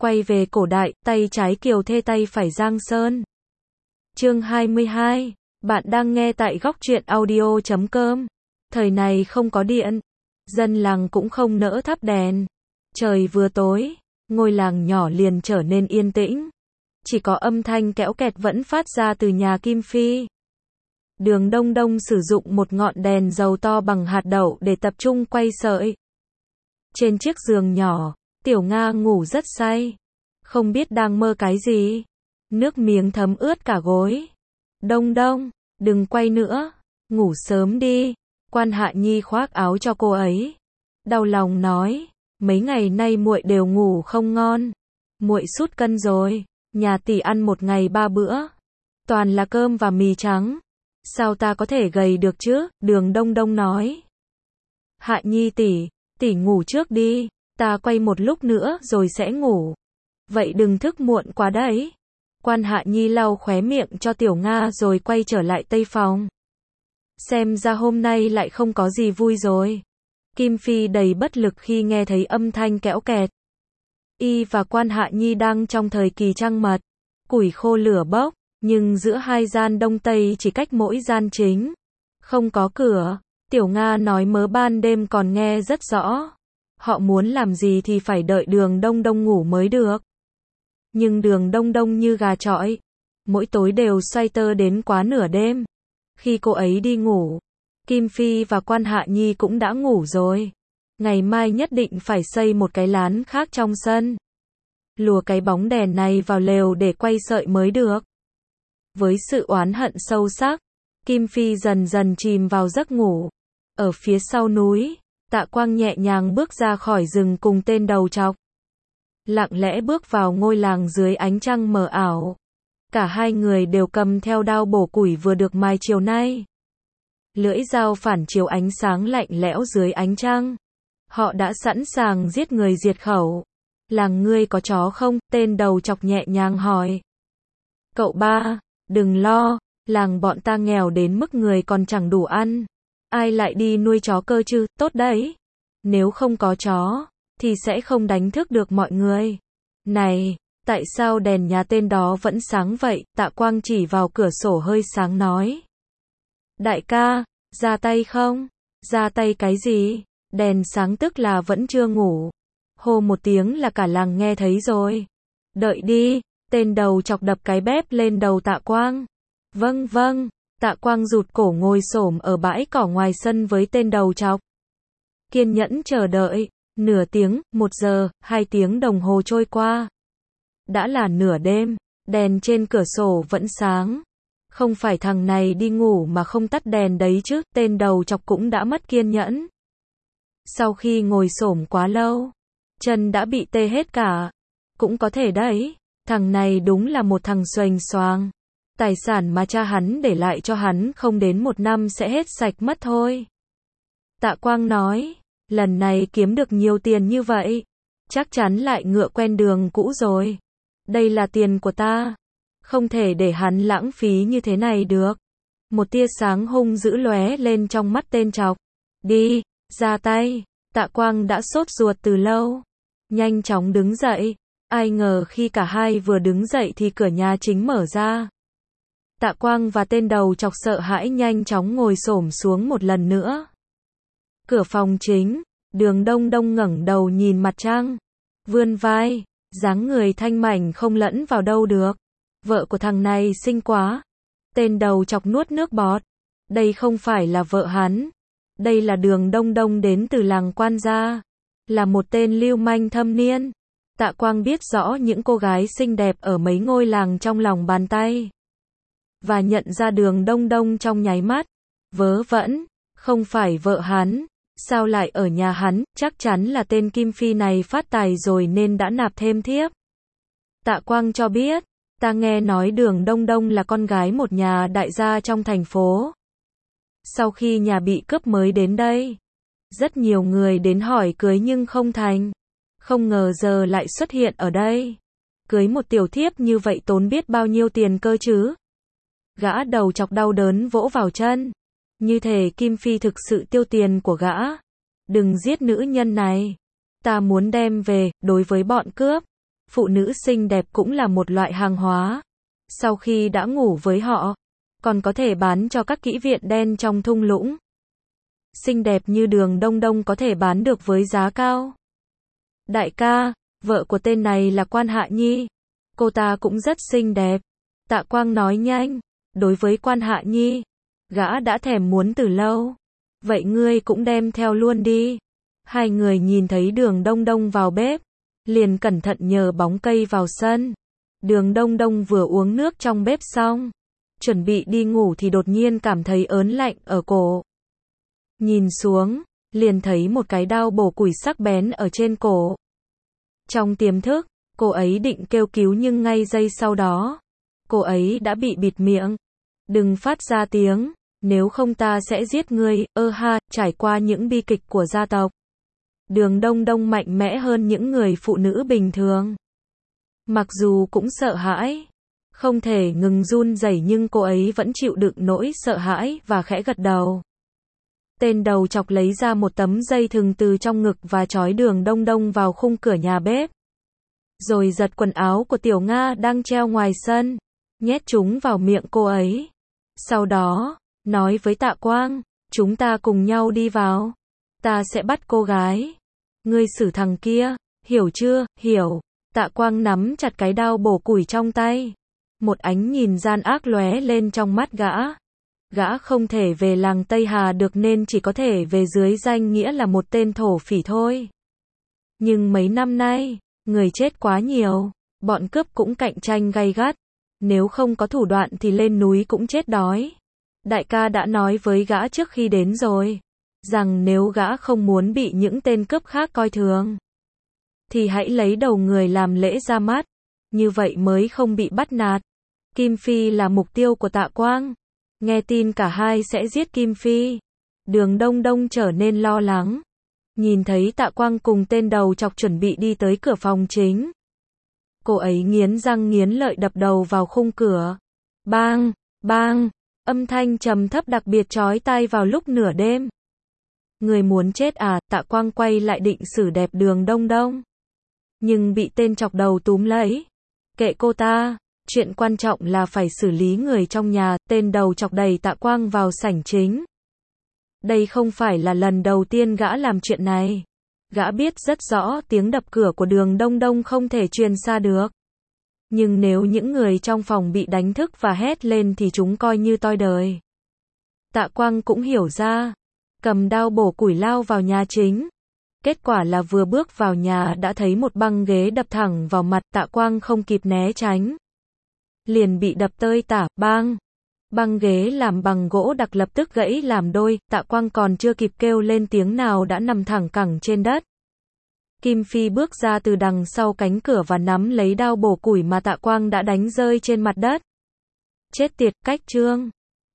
Quay về cổ đại, tay trái Kiều Thê tay phải Giang Sơn. Chương 22. Bạn đang nghe tại góc truyện audio.com. Thời này không có điện, dân làng cũng không nỡ thắp đèn. Trời vừa tối, ngôi làng nhỏ liền trở nên yên tĩnh. Chỉ có âm thanh kéo kẹt vẫn phát ra từ nhà Kim Phi. Đường Đông Đông sử dụng một ngọn đèn dầu to bằng hạt đậu để tập trung quay sợi. Trên chiếc giường nhỏ, Tiểu Nga ngủ rất say. Không biết đang mơ cái gì. Nước miếng thấm ướt cả gối. Đông Đông, đừng quay nữa, ngủ sớm đi. Quan Hạ Nhi khoác áo cho cô ấy. Đau lòng nói, mấy ngày nay muội đều ngủ không ngon. Muội sút cân rồi, nhà tỷ ăn một ngày 3 bữa. Toàn là cơm và mì trắng. Sao ta có thể gầy được chứ? Đường Đông Đông nói. Hạ Nhi tỷ ngủ trước đi, ta quay một lúc nữa rồi sẽ ngủ. Vậy đừng thức muộn quá đấy. Quan Hạ Nhi lau khóe miệng cho Tiểu Nga rồi quay trở lại tây phòng. Xem ra hôm nay lại không có gì vui rồi. Kim Phi đầy bất lực khi nghe thấy âm thanh kéo kẹt. Y và Quan Hạ Nhi đang trong thời kỳ trăng mật. Củi khô lửa bốc, nhưng giữa hai gian đông tây chỉ cách mỗi gian chính. Không có cửa. Tiểu Nga nói mớ ban đêm còn nghe rất rõ. Họ muốn làm gì thì phải đợi Đường Đông Đông ngủ mới được. Nhưng Đường Đông Đông như gà chọi. Mỗi tối đều xoay tơ đến quá nửa đêm. Khi cô ấy đi ngủ, Kim Phi và Quan Hạ Nhi cũng đã ngủ rồi. Ngày mai nhất định phải xây một cái lán khác trong sân. Lùa cái bóng đèn này vào lều để quay sợi mới được. Với sự oán hận sâu sắc, Kim Phi dần dần chìm vào giấc ngủ. Ở phía sau núi, Tạ Quang nhẹ nhàng bước ra khỏi rừng cùng tên đầu trọc. Lặng lẽ bước vào ngôi làng dưới ánh trăng mờ ảo. Cả hai người đều cầm theo đao bổ củi vừa được mài chiều nay. Lưỡi dao phản chiếu ánh sáng lạnh lẽo dưới ánh trăng. Họ đã sẵn sàng giết người diệt khẩu. Làng ngươi có chó không? Tên đầu trọc nhẹ nhàng hỏi. Cậu ba, đừng lo, làng bọn ta nghèo đến mức người còn chẳng đủ ăn. Ai lại đi nuôi chó cơ chứ? Tốt đấy. Nếu không có chó, thì sẽ không đánh thức được mọi người. Này, tại sao đèn nhà tên đó vẫn sáng vậy? Tạ Quang chỉ vào cửa sổ hơi sáng nói. Đại ca, ra tay không? Ra tay cái gì? Đèn sáng tức là vẫn chưa ngủ. Hô một tiếng là cả làng nghe thấy rồi. Đợi đi, tên đầu chọc đập cái bếp lên đầu Tạ Quang. Vâng vâng, Tạ Quang rụt cổ ngồi xổm ở bãi cỏ ngoài sân với tên đầu chọc. Kiên nhẫn chờ đợi, nửa tiếng, 1 giờ, 2 tiếng đồng hồ trôi qua. Đã là nửa đêm, đèn trên cửa sổ vẫn sáng. Không phải thằng này đi ngủ mà không tắt đèn đấy chứ, tên đầu chọc cũng đã mất kiên nhẫn. Sau khi ngồi xổm quá lâu, chân đã bị tê hết cả. Cũng có thể đấy, thằng này đúng là một thằng xoành xoàng. Tài sản mà cha hắn để lại cho hắn không đến 1 năm sẽ hết sạch mất thôi. Tạ Quang nói, lần này kiếm được nhiều tiền như vậy, chắc chắn lại ngựa quen đường cũ rồi. Đây là tiền của ta, không thể để hắn lãng phí như thế này được. Một tia sáng hung dữ lóe lên trong mắt tên trọc. Đi, ra tay. Tạ Quang đã sốt ruột từ lâu, nhanh chóng đứng dậy. Ai ngờ khi cả hai vừa đứng dậy thì cửa nhà chính mở ra. Tạ Quang và tên đầu chọc sợ hãi nhanh chóng ngồi xổm xuống một lần nữa. Cửa phòng chính, Đường Đông Đông ngẩng đầu nhìn mặt trăng, vươn vai, dáng người thanh mảnh không lẫn vào đâu được. Vợ của thằng này xinh quá. Tên đầu chọc nuốt nước bọt. Đây không phải là vợ hắn. Đây là Đường Đông Đông đến từ làng Quan gia. Là một tên lưu manh thâm niên. Tạ Quang biết rõ những cô gái xinh đẹp ở mấy ngôi làng trong lòng bàn tay. Và nhận ra Đường Đông Đông trong nháy mắt. Vớ vẩn, không phải vợ hắn. Sao lại ở nhà hắn? Chắc chắn là tên Kim Phi này phát tài rồi nên đã nạp thêm thiếp. Tạ Quang cho biết, ta nghe nói Đường Đông Đông là con gái một nhà đại gia trong thành phố. Sau khi nhà bị cướp mới đến đây. Rất nhiều người đến hỏi cưới nhưng không thành. Không ngờ giờ lại xuất hiện ở đây. Cưới một tiểu thiếp như vậy tốn biết bao nhiêu tiền cơ chứ? Gã đầu chọc đau đớn vỗ vào chân. Như thể Kim Phi thực sự tiêu tiền của gã. Đừng giết nữ nhân này. Ta muốn đem về, đối với bọn cướp. phụ nữ xinh đẹp cũng là một loại hàng hóa. Sau khi đã ngủ với họ, còn có thể bán cho các kỹ viện đen trong thung lũng. Xinh đẹp như Đường Đông Đông có thể bán được với giá cao. Đại ca, vợ của tên này là Quan Hạ Nhi. Cô ta cũng rất xinh đẹp. Tạ Quang nói nhanh. Đối với Quan Hạ Nhi, gã đã thèm muốn từ lâu. Vậy ngươi cũng đem theo luôn đi. Hai người nhìn thấy Đường Đông Đông vào bếp, liền cẩn thận nhờ bóng cây vào sân. Đường Đông Đông vừa uống nước trong bếp xong, chuẩn bị đi ngủ thì đột nhiên cảm thấy ớn lạnh ở cổ. Nhìn xuống, liền thấy một cái đao bổ củi sắc bén ở trên cổ. Trong tiềm thức, cô ấy định kêu cứu nhưng ngay giây sau đó, cô ấy đã bị bịt miệng. Đừng phát ra tiếng, nếu không ta sẽ giết ngươi. Trải qua những bi kịch của gia tộc, Đường Đông Đông mạnh mẽ hơn những người phụ nữ bình thường. Mặc dù cũng sợ hãi, không thể ngừng run rẩy nhưng cô ấy vẫn chịu đựng nỗi sợ hãi và khẽ gật đầu. Tên đầu chọc lấy ra một tấm dây thừng từ trong ngực và trói Đường Đông Đông vào khung cửa nhà bếp. Rồi giật quần áo của Tiểu Nga đang treo ngoài sân, nhét chúng vào miệng cô ấy. Sau đó, nói với Tạ Quang, chúng ta cùng nhau đi vào. Ta sẽ bắt cô gái. Ngươi xử thằng kia, hiểu chưa? Hiểu. Tạ Quang nắm chặt cái đao bổ củi trong tay. Một ánh nhìn gian ác lóe lên trong mắt gã. Gã không thể về làng Tây Hà được nên chỉ có thể về dưới danh nghĩa là một tên thổ phỉ thôi. Nhưng mấy năm nay, người chết quá nhiều, bọn cướp cũng cạnh tranh gay gắt. Nếu không có thủ đoạn thì lên núi cũng chết đói. Đại ca đã nói với gã trước khi đến rồi, rằng nếu gã không muốn bị những tên cướp khác coi thường, thì hãy lấy đầu người làm lễ ra mắt, như vậy mới không bị bắt nạt. Kim Phi là mục tiêu của Tạ Quang. Nghe tin cả hai sẽ giết Kim Phi, Đường Đông Đông trở nên lo lắng. Nhìn thấy Tạ Quang cùng tên đầu chọc chuẩn bị đi tới cửa phòng chính, cô ấy nghiến răng nghiến lợi đập đầu vào khung cửa. Bang, bang, âm thanh trầm thấp đặc biệt chói tai vào lúc nửa đêm. Người muốn chết à? Tạ Quang quay lại định xử đẹp Đường Đông Đông, nhưng bị tên chọc đầu túm lấy. Kệ cô ta, chuyện quan trọng là phải xử lý người trong nhà. Tên đầu chọc đẩy Tạ Quang vào sảnh chính. Đây không phải là lần đầu tiên gã làm chuyện này. Gã biết rất rõ tiếng đập cửa của Đường Đông Đông không thể truyền xa được. Nhưng nếu những người trong phòng bị đánh thức và hét lên thì chúng coi như toi đời. Tạ Quang cũng hiểu ra, cầm đao bổ củi lao vào nhà chính. Kết quả là vừa bước vào nhà đã thấy một băng ghế đập thẳng vào mặt. Tạ Quang không kịp né tránh, liền bị đập tơi tả. Bang! Băng ghế làm bằng gỗ đặc lập tức gãy làm đôi. Tạ Quang còn chưa kịp kêu lên tiếng nào đã nằm thẳng cẳng trên đất. Kim Phi bước ra từ đằng sau cánh cửa và nắm lấy đao bổ củi mà Tạ Quang đã đánh rơi trên mặt đất. Chết tiệt, cách trương!